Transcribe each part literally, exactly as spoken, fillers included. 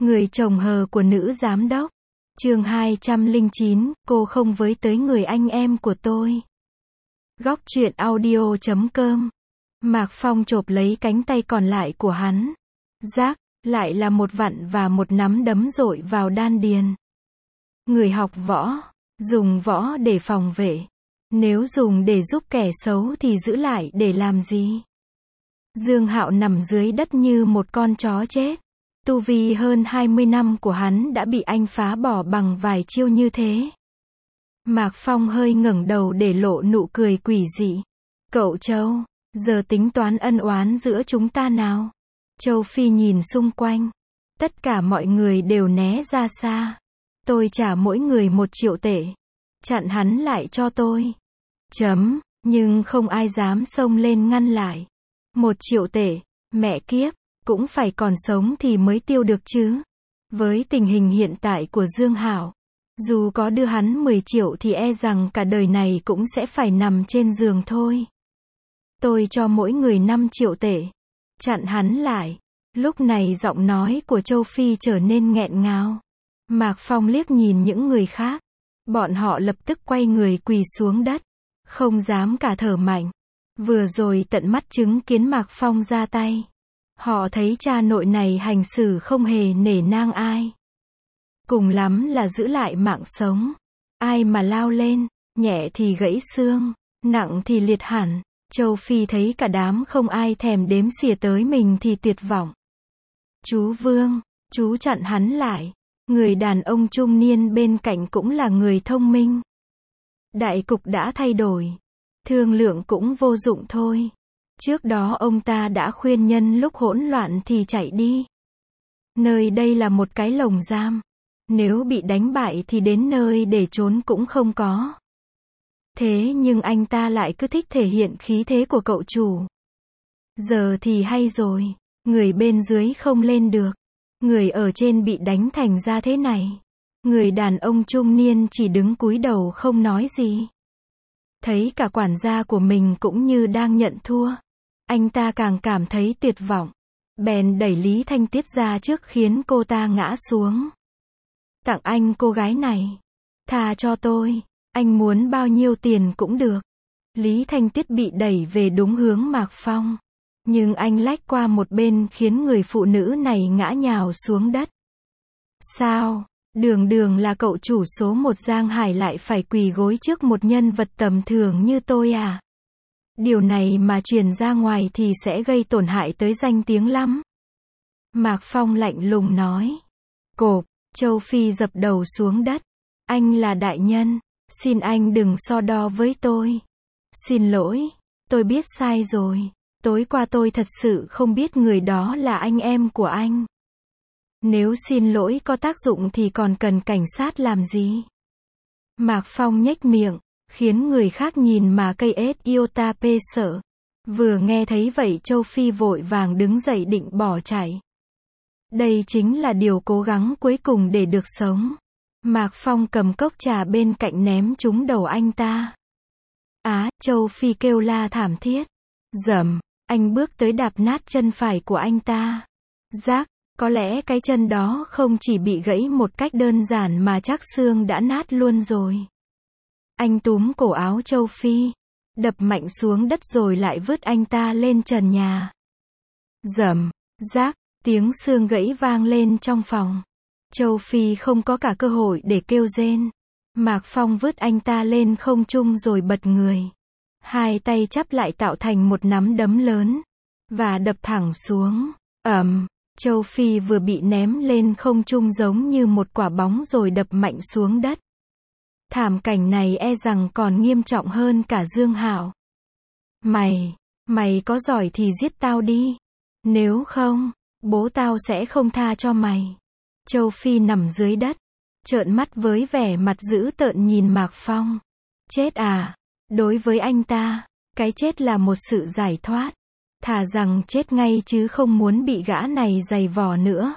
Người chồng hờ của nữ giám đốc. Chương hai trăm lẻ chín, cô không với tới người anh em của tôi. Góc truyện audio chấm com. Mạc Phong chộp lấy cánh tay còn lại của hắn. Rác, lại là một vặn và một nắm đấm dội vào đan điền. Người học võ, dùng võ để phòng vệ. Nếu dùng để giúp kẻ xấu thì giữ lại để làm gì? Dương Hạo nằm dưới đất như một con chó chết. Tu vi hơn hai mươi năm của hắn đã bị anh phá bỏ bằng vài chiêu như thế. Mạc Phong hơi ngẩng đầu để lộ nụ cười quỷ dị. Cậu Châu, giờ tính toán ân oán giữa chúng ta nào? Châu Phi nhìn xung quanh. Tất cả mọi người đều né ra xa. Tôi trả mỗi người một triệu tệ. Chặn hắn lại cho tôi. Chấm, nhưng không ai dám xông lên ngăn lại. Một triệu tệ, mẹ kiếp, cũng phải còn sống thì mới tiêu được chứ. Với tình hình hiện tại của Dương Hạo, dù có đưa hắn mười triệu thì e rằng cả đời này cũng sẽ phải nằm trên giường thôi. Tôi cho mỗi người năm triệu tệ. Chặn hắn lại. Lúc này giọng nói của Châu Phi trở nên nghẹn ngào. Mạc Phong liếc nhìn những người khác. Bọn họ lập tức quay người quỳ xuống đất. Không dám cả thở mạnh. Vừa rồi tận mắt chứng kiến Mạc Phong ra tay. Họ thấy cha nội này hành xử không hề nể nang ai. Cùng lắm là giữ lại mạng sống. Ai mà lao lên, nhẹ thì gãy xương, nặng thì liệt hẳn. Châu Phi thấy cả đám không ai thèm đếm xỉa tới mình thì tuyệt vọng. Chú Vương, chú chặn hắn lại. Người đàn ông trung niên bên cạnh cũng là người thông minh. Đại cục đã thay đổi. Thương lượng cũng vô dụng thôi. Trước đó ông ta đã khuyên nhân lúc hỗn loạn thì chạy đi. Nơi đây là một cái lồng giam. Nếu bị đánh bại thì đến nơi để trốn cũng không có. Thế nhưng anh ta lại cứ thích thể hiện khí thế của cậu chủ. Giờ thì hay rồi. Người bên dưới không lên được. Người ở trên bị đánh thành ra thế này. Người đàn ông trung niên chỉ đứng cúi đầu không nói gì. Thấy cả quản gia của mình cũng như đang nhận thua. Anh ta càng cảm thấy tuyệt vọng. Bèn đẩy Lý Thanh Tiết ra trước khiến cô ta ngã xuống. Tặng anh cô gái này. Tha cho tôi. Anh muốn bao nhiêu tiền cũng được. Lý Thanh Tiết bị đẩy về đúng hướng Mạc Phong. Nhưng anh lách qua một bên khiến người phụ nữ này ngã nhào xuống đất. Sao? Đường đường là cậu chủ số một Giang Hải lại phải quỳ gối trước một nhân vật tầm thường như tôi à? Điều này mà truyền ra ngoài thì sẽ gây tổn hại tới danh tiếng lắm. Mạc Phong lạnh lùng nói. Cộp, Châu Phi dập đầu xuống đất. Anh là đại nhân. Xin anh đừng so đo với tôi. Xin lỗi. Tôi biết sai rồi. Tối qua tôi thật sự không biết người đó là anh em của anh. Nếu xin lỗi có tác dụng thì còn cần cảnh sát làm gì? Mạc Phong nhếch miệng, khiến người khác nhìn mà cây ết iota pê sợ. Vừa nghe thấy vậy Châu Phi vội vàng đứng dậy định bỏ chạy. Đây chính là điều cố gắng cuối cùng để được sống. Mạc Phong cầm cốc trà bên cạnh ném trúng đầu anh ta. Á, Châu Phi kêu la thảm thiết. Dầm, anh bước tới đạp nát chân phải của anh ta. Rác. Có lẽ cái chân đó không chỉ bị gãy một cách đơn giản mà chắc xương đã nát luôn rồi. Anh túm cổ áo Châu Phi, đập mạnh xuống đất rồi lại vứt anh ta lên trần nhà. Rầm, rác, tiếng xương gãy vang lên trong phòng. Châu Phi không có cả cơ hội để kêu rên. Mạc Phong vứt anh ta lên không trung rồi bật người. Hai tay chắp lại tạo thành một nắm đấm lớn, và đập thẳng xuống. Ầm. Châu Phi vừa bị ném lên không trung giống như một quả bóng rồi đập mạnh xuống đất. Thảm cảnh này e rằng còn nghiêm trọng hơn cả Dương Hạo. Mày, mày có giỏi thì giết tao đi. Nếu không, bố tao sẽ không tha cho mày. Châu Phi nằm dưới đất, trợn mắt với vẻ mặt dữ tợn nhìn Mạc Phong. Chết à? Đối với anh ta, cái chết là một sự giải thoát. Thà rằng chết ngay chứ không muốn bị gã này giày vò nữa.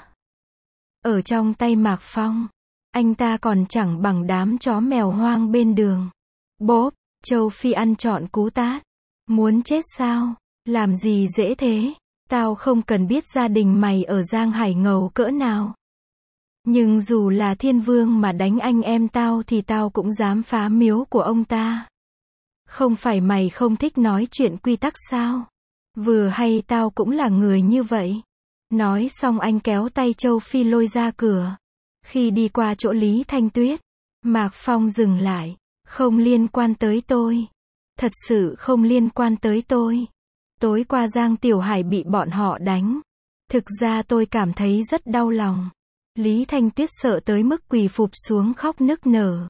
Ở trong tay Mạc Phong, anh ta còn chẳng bằng đám chó mèo hoang bên đường. Bốp, Châu Phi ăn trọn cú tát. Muốn chết sao? Làm gì dễ thế? Tao không cần biết gia đình mày ở Giang Hải ngầu cỡ nào. Nhưng dù là thiên vương mà đánh anh em tao thì tao cũng dám phá miếu của ông ta. Không phải mày không thích nói chuyện quy tắc sao? Vừa hay tao cũng là người như vậy. Nói xong anh kéo tay Châu Phi lôi ra cửa. Khi đi qua chỗ Lý Thanh Tuyết, Mạc Phong dừng lại. Không liên quan tới tôi. Thật sự không liên quan tới tôi. Tối qua Giang Tiểu Hải bị bọn họ đánh. Thực ra tôi cảm thấy rất đau lòng. Lý Thanh Tuyết sợ tới mức quỳ phụp xuống khóc nức nở.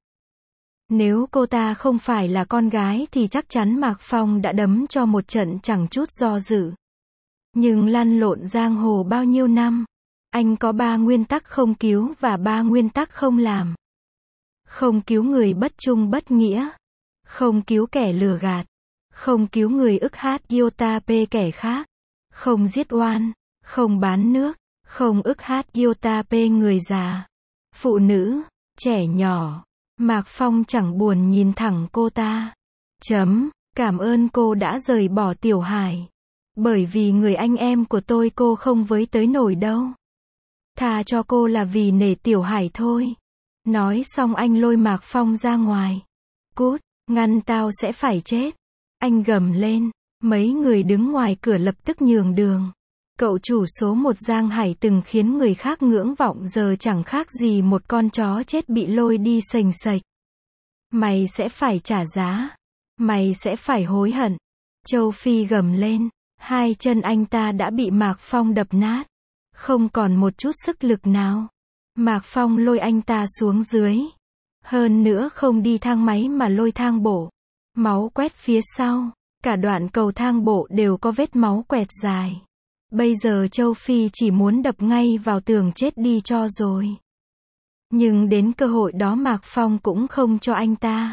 Nếu cô ta không phải là con gái thì chắc chắn Mạc Phong đã đấm cho một trận chẳng chút do dự. Nhưng lăn lộn giang hồ bao nhiêu năm, anh có ba nguyên tắc không cứu và ba nguyên tắc không làm. Không cứu người bất trung bất nghĩa. Không cứu kẻ lừa gạt. Không cứu người ức hát iota p kẻ khác. Không giết oan. Không bán nước. Không ức hát iota p người già. Phụ nữ. Trẻ nhỏ. Mạc Phong chẳng buồn nhìn thẳng cô ta. Chấm. Cảm ơn cô đã rời bỏ Tiểu Hải. Bởi vì người anh em của tôi cô không với tới nổi đâu. Tha cho cô là vì nể Tiểu Hải thôi. Nói xong anh lôi Mạc Phong ra ngoài. Cút, ngăn tao sẽ phải chết. Anh gầm lên. Mấy người đứng ngoài cửa lập tức nhường đường. Cậu chủ số một Giang Hải từng khiến người khác ngưỡng vọng giờ chẳng khác gì một con chó chết bị lôi đi sềnh sệch. Mày sẽ phải trả giá. Mày sẽ phải hối hận. Châu Phi gầm lên. Hai chân anh ta đã bị Mạc Phong đập nát. Không còn một chút sức lực nào. Mạc Phong lôi anh ta xuống dưới. Hơn nữa không đi thang máy mà lôi thang bộ. Máu quét phía sau. Cả đoạn cầu thang bộ đều có vết máu quẹt dài. Bây giờ Châu Phi chỉ muốn đập ngay vào tường chết đi cho rồi. Nhưng đến cơ hội đó Mạc Phong cũng không cho anh ta.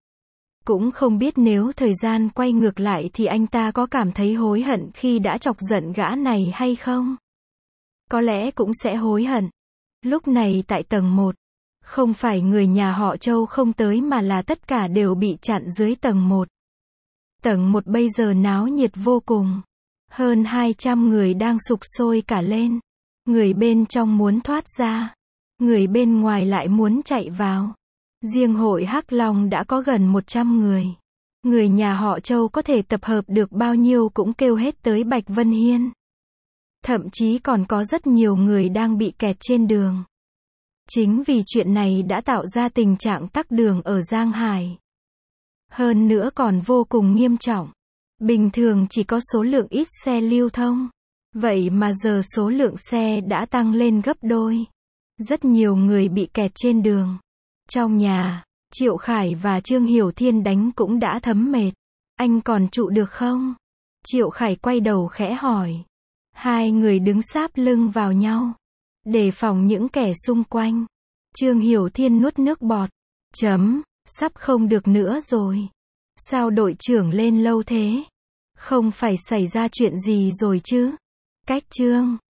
Cũng không biết nếu thời gian quay ngược lại thì anh ta có cảm thấy hối hận khi đã chọc giận gã này hay không? Có lẽ cũng sẽ hối hận. Lúc này tại tầng một, không phải người nhà họ Châu không tới mà là tất cả đều bị chặn dưới tầng một. Tầng một bây giờ náo nhiệt vô cùng. Hơn hai trăm người đang sục sôi cả lên. Người bên trong muốn thoát ra. Người bên ngoài lại muốn chạy vào. Riêng hội Hắc Long đã có gần một trăm người. Người nhà họ Châu có thể tập hợp được bao nhiêu cũng kêu hết tới Bạch Vân Hiên. Thậm chí còn có rất nhiều người đang bị kẹt trên đường. Chính vì chuyện này đã tạo ra tình trạng tắc đường ở Giang Hải. Hơn nữa còn vô cùng nghiêm trọng. Bình thường chỉ có số lượng ít xe lưu thông. Vậy mà giờ số lượng xe đã tăng lên gấp đôi. Rất nhiều người bị kẹt trên đường. Trong nhà, Triệu Khải và Trương Hiểu Thiên đánh cũng đã thấm mệt. Anh còn trụ được không? Triệu Khải quay đầu khẽ hỏi. Hai người đứng sáp lưng vào nhau. Đề phòng những kẻ xung quanh. Trương Hiểu Thiên nuốt nước bọt. Chấm, sắp không được nữa rồi. Sao đội trưởng lên lâu thế? Không phải xảy ra chuyện gì rồi chứ? Cách Trương